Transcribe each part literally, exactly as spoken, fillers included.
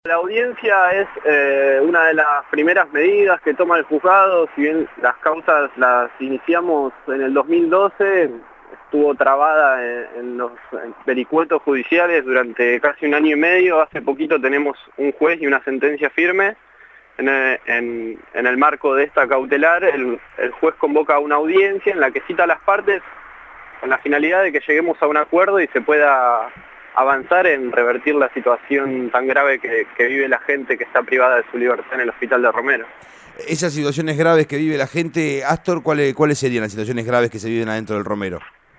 La audiencia es eh, una de las primeras medidas que toma el juzgado. Si bien las causas las iniciamos en el dos mil doce, estuvo trabada en, en los en vericuetos judiciales durante casi un año y medio. Hace poquito tenemos un juez y una sentencia firme. En el, en, en el marco de esta cautelar, el, el juez convoca una audiencia en la que cita a las partes con la finalidad de que lleguemos a un acuerdo y se pueda avanzar en revertir la situación tan grave que, que vive la gente que está privada de su libertad en el hospital de Romero. Esas situaciones graves que vive la gente, Astor, ¿cuáles, cuáles serían las situaciones graves que se viven adentro del Romero?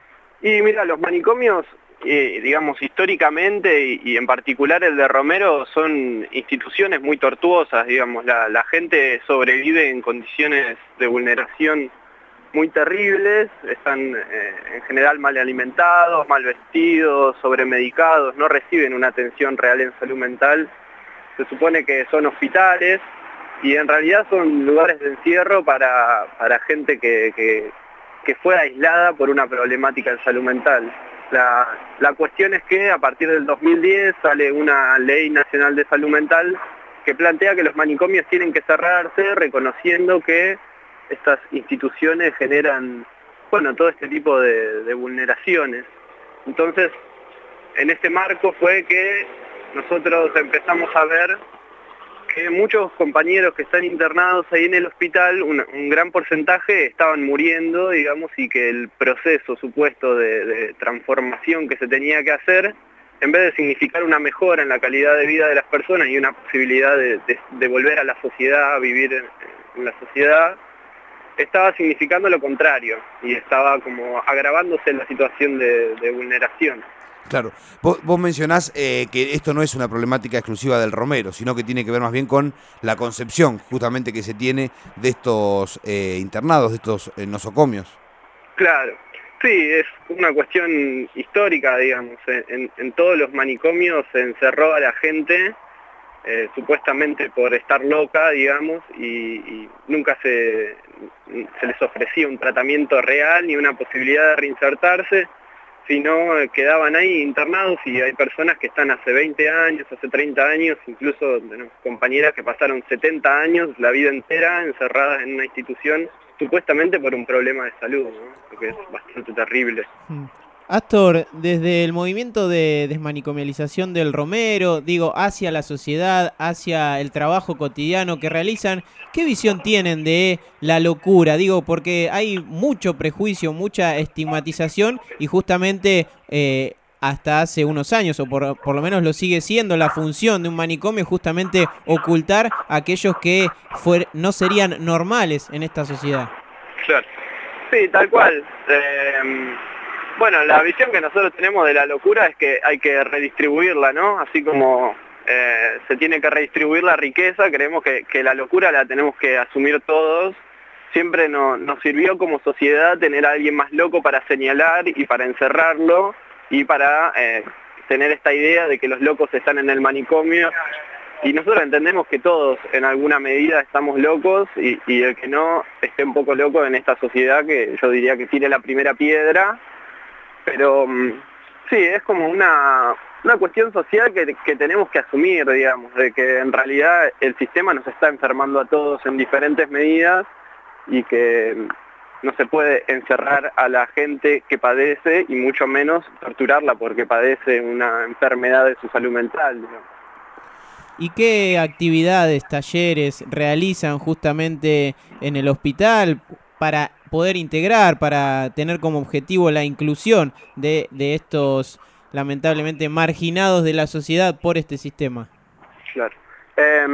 Y mira, los manicomios, eh, digamos, históricamente y, y en particular el de Romero, son instituciones muy tortuosas, digamos. La, la gente sobrevive en condiciones de vulneración muy terribles, están eh, en general mal alimentados, mal vestidos, sobremedicados, no reciben una atención real en salud mental. Se supone que son hospitales y en realidad son lugares de encierro para, para gente que, que, que fue aislada por una problemática en salud mental. La, la cuestión es que a partir del dos mil diez sale una ley nacional de salud mental que plantea que los manicomios tienen que cerrarse, reconociendo que estas instituciones generan, bueno, todo este tipo de, de vulneraciones. Entonces, en este marco fue que nosotros empezamos a ver que muchos compañeros que están internados ahí en el hospital, un, un gran porcentaje estaban muriendo, digamos, y que el proceso supuesto de, de transformación que se tenía que hacer, en vez de significar una mejora en la calidad de vida de las personas y una posibilidad de, de, de volver a la sociedad, a vivir en, en la sociedad, estaba significando lo contrario y estaba como agravándose la situación de, de vulneración. Claro, vos, vos mencionás eh, que esto no es una problemática exclusiva del Romero, sino que tiene que ver más bien con la concepción justamente que se tiene de estos eh, internados, de estos eh, nosocomios. Claro, sí, es una cuestión histórica, digamos. En, en todos los manicomios se encerró a la gente Eh, supuestamente por estar loca, digamos, y, y nunca se, se les ofrecía un tratamiento real ni una posibilidad de reinsertarse, sino eh, quedaban ahí internados. Y hay personas que están hace veinte años, hace treinta años, incluso ¿no? compañeras que pasaron setenta años, la vida entera, encerradas en una institución, supuestamente por un problema de salud, ¿no? Lo que es bastante terrible. Mm. Astor, desde el movimiento de desmanicomialización del Romero, digo, hacia la sociedad, hacia el trabajo cotidiano que realizan, ¿qué visión tienen de la locura? Digo, porque hay mucho prejuicio, mucha estigmatización y justamente eh, hasta hace unos años, o por, por lo menos lo sigue siendo, la función de un manicomio justamente ocultar a aquellos que fuer, no serían normales en esta sociedad. Claro, sí, tal cual. Eh... Bueno, la visión que nosotros tenemos de la locura es que hay que redistribuirla, ¿no? Así como eh, se tiene que redistribuir la riqueza, creemos que, que la locura la tenemos que asumir todos. Siempre no, nos sirvió como sociedad tener a alguien más loco para señalar y para encerrarlo y para eh, tener esta idea de que los locos están en el manicomio. Y nosotros entendemos que todos en alguna medida estamos locos y, y el que no esté un poco loco en esta sociedad, que yo diría que tire la primera piedra. Pero sí, es como una, una cuestión social que, que tenemos que asumir, digamos, de que en realidad el sistema nos está enfermando a todos en diferentes medidas y que no se puede encerrar a la gente que padece y mucho menos torturarla porque padece una enfermedad de su salud mental, digamos. ¿Y qué actividades, talleres realizan justamente en el hospital para poder integrar, para tener como objetivo la inclusión de, de estos lamentablemente marginados de la sociedad por este sistema? Claro. Eh,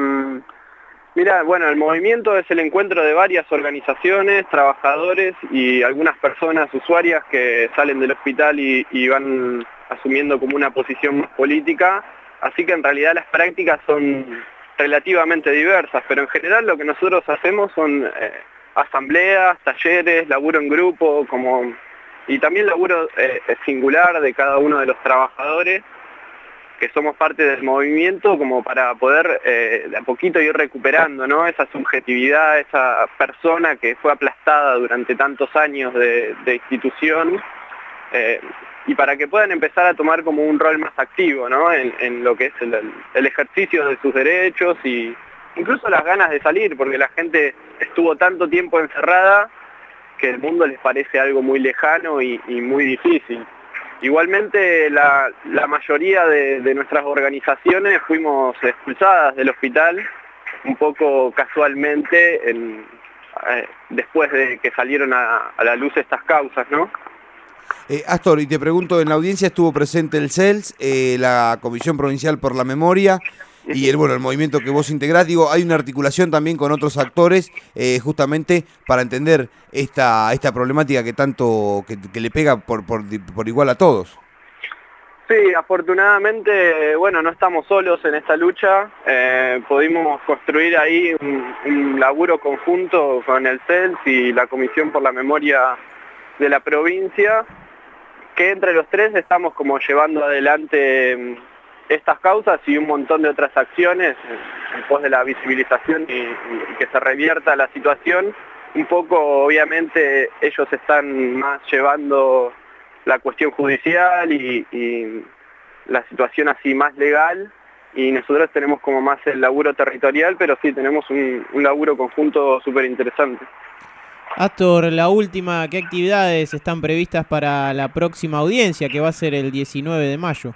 mira, bueno, el movimiento es el encuentro de varias organizaciones, trabajadores y algunas personas usuarias que salen del hospital y, y van asumiendo como una posición más política, así que en realidad las prácticas son relativamente diversas, pero en general lo que nosotros hacemos son Eh, asambleas, talleres, laburo en grupo, como y también laburo eh, singular de cada uno de los trabajadores que somos parte del movimiento, como para poder eh, de a poquito ir recuperando, ¿no? Esa subjetividad, esa persona que fue aplastada durante tantos años de, de institución, eh, y para que puedan empezar a tomar como un rol más activo, ¿no? en, en lo que es el, el ejercicio de sus derechos y incluso las ganas de salir, porque la gente estuvo tanto tiempo encerrada que el mundo les parece algo muy lejano y, y muy difícil. Igualmente la, la mayoría de, de nuestras organizaciones fuimos expulsadas del hospital un poco casualmente en, eh, después de que salieron a, a la luz estas causas, ¿no? Eh, Astor, y te pregunto, en la audiencia estuvo presente el C E L S, eh, la Comisión Provincial por la Memoria y el, bueno, el movimiento que vos integrás. Digo, hay una articulación también con otros actores eh, justamente para entender esta esta problemática que tanto que, que le pega por, por, por igual a todos. Sí, afortunadamente, bueno, no estamos solos en esta lucha. Eh, pudimos construir ahí un, un laburo conjunto con el C E L S y la Comisión por la Memoria de la provincia, que entre los tres estamos como llevando adelante estas causas y un montón de otras acciones en pos de la visibilización y, y que se revierta la situación. Un poco, obviamente, ellos están más llevando la cuestión judicial y, y la situación así más legal, y nosotros tenemos como más el laburo territorial, pero sí tenemos un, un laburo conjunto súper interesante. Astor, la última, ¿qué actividades están previstas para la próxima audiencia, que va a ser el diecinueve de mayo?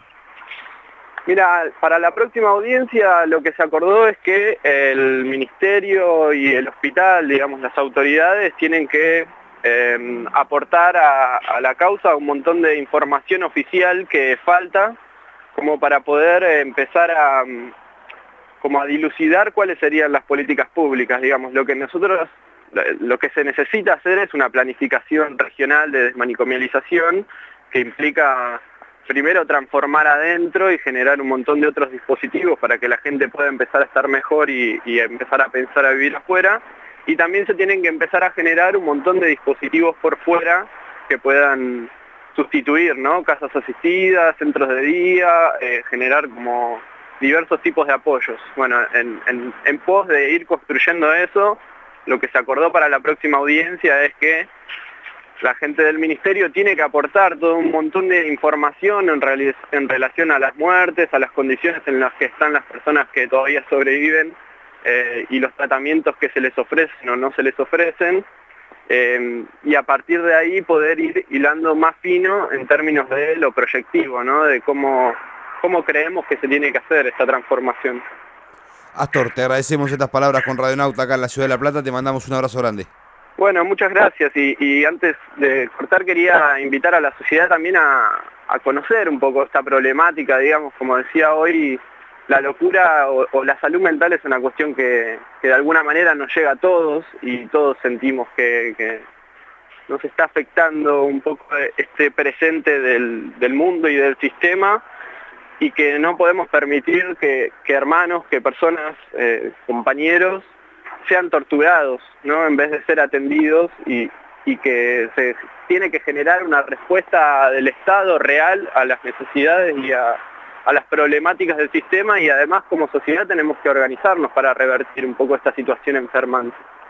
Mira, para la próxima audiencia lo que se acordó es que el ministerio y el hospital, digamos, las autoridades tienen que eh, aportar a, a la causa un montón de información oficial que falta, como para poder empezar a, como a dilucidar cuáles serían las políticas públicas. Digamos, lo que nosotros, lo que se necesita hacer es una planificación regional de desmanicomialización que implica primero transformar adentro y generar un montón de otros dispositivos para que la gente pueda empezar a estar mejor y, y empezar a pensar a vivir afuera, y también se tienen que empezar a generar un montón de dispositivos por fuera que puedan sustituir, ¿no? Casas asistidas, centros de día, eh, generar como diversos tipos de apoyos. Bueno, en, en, en pos de ir construyendo eso, lo que se acordó para la próxima audiencia es que la gente del ministerio tiene que aportar todo un montón de información en, en relación a las muertes, a las condiciones en las que están las personas que todavía sobreviven eh, y los tratamientos que se les ofrecen o no se les ofrecen, eh, y a partir de ahí poder ir hilando más fino en términos de lo proyectivo, ¿no? De cómo, cómo creemos que se tiene que hacer esta transformación. Astor, te agradecemos estas palabras con Radionauta acá en la Ciudad de La Plata, te mandamos un abrazo grande. Bueno, muchas gracias, y, y antes de cortar quería invitar a la sociedad también a, a conocer un poco esta problemática, digamos, como decía hoy, la locura o, o la salud mental es una cuestión que, que de alguna manera nos llega a todos y todos sentimos que, que nos está afectando un poco este presente del, del mundo y del sistema, y que no podemos permitir que, que hermanos, que personas, eh, compañeros, sean torturados, ¿no? En vez de ser atendidos, y, y que se tiene que generar una respuesta del Estado real a las necesidades y a, a las problemáticas del sistema, y además como sociedad tenemos que organizarnos para revertir un poco esta situación enfermante.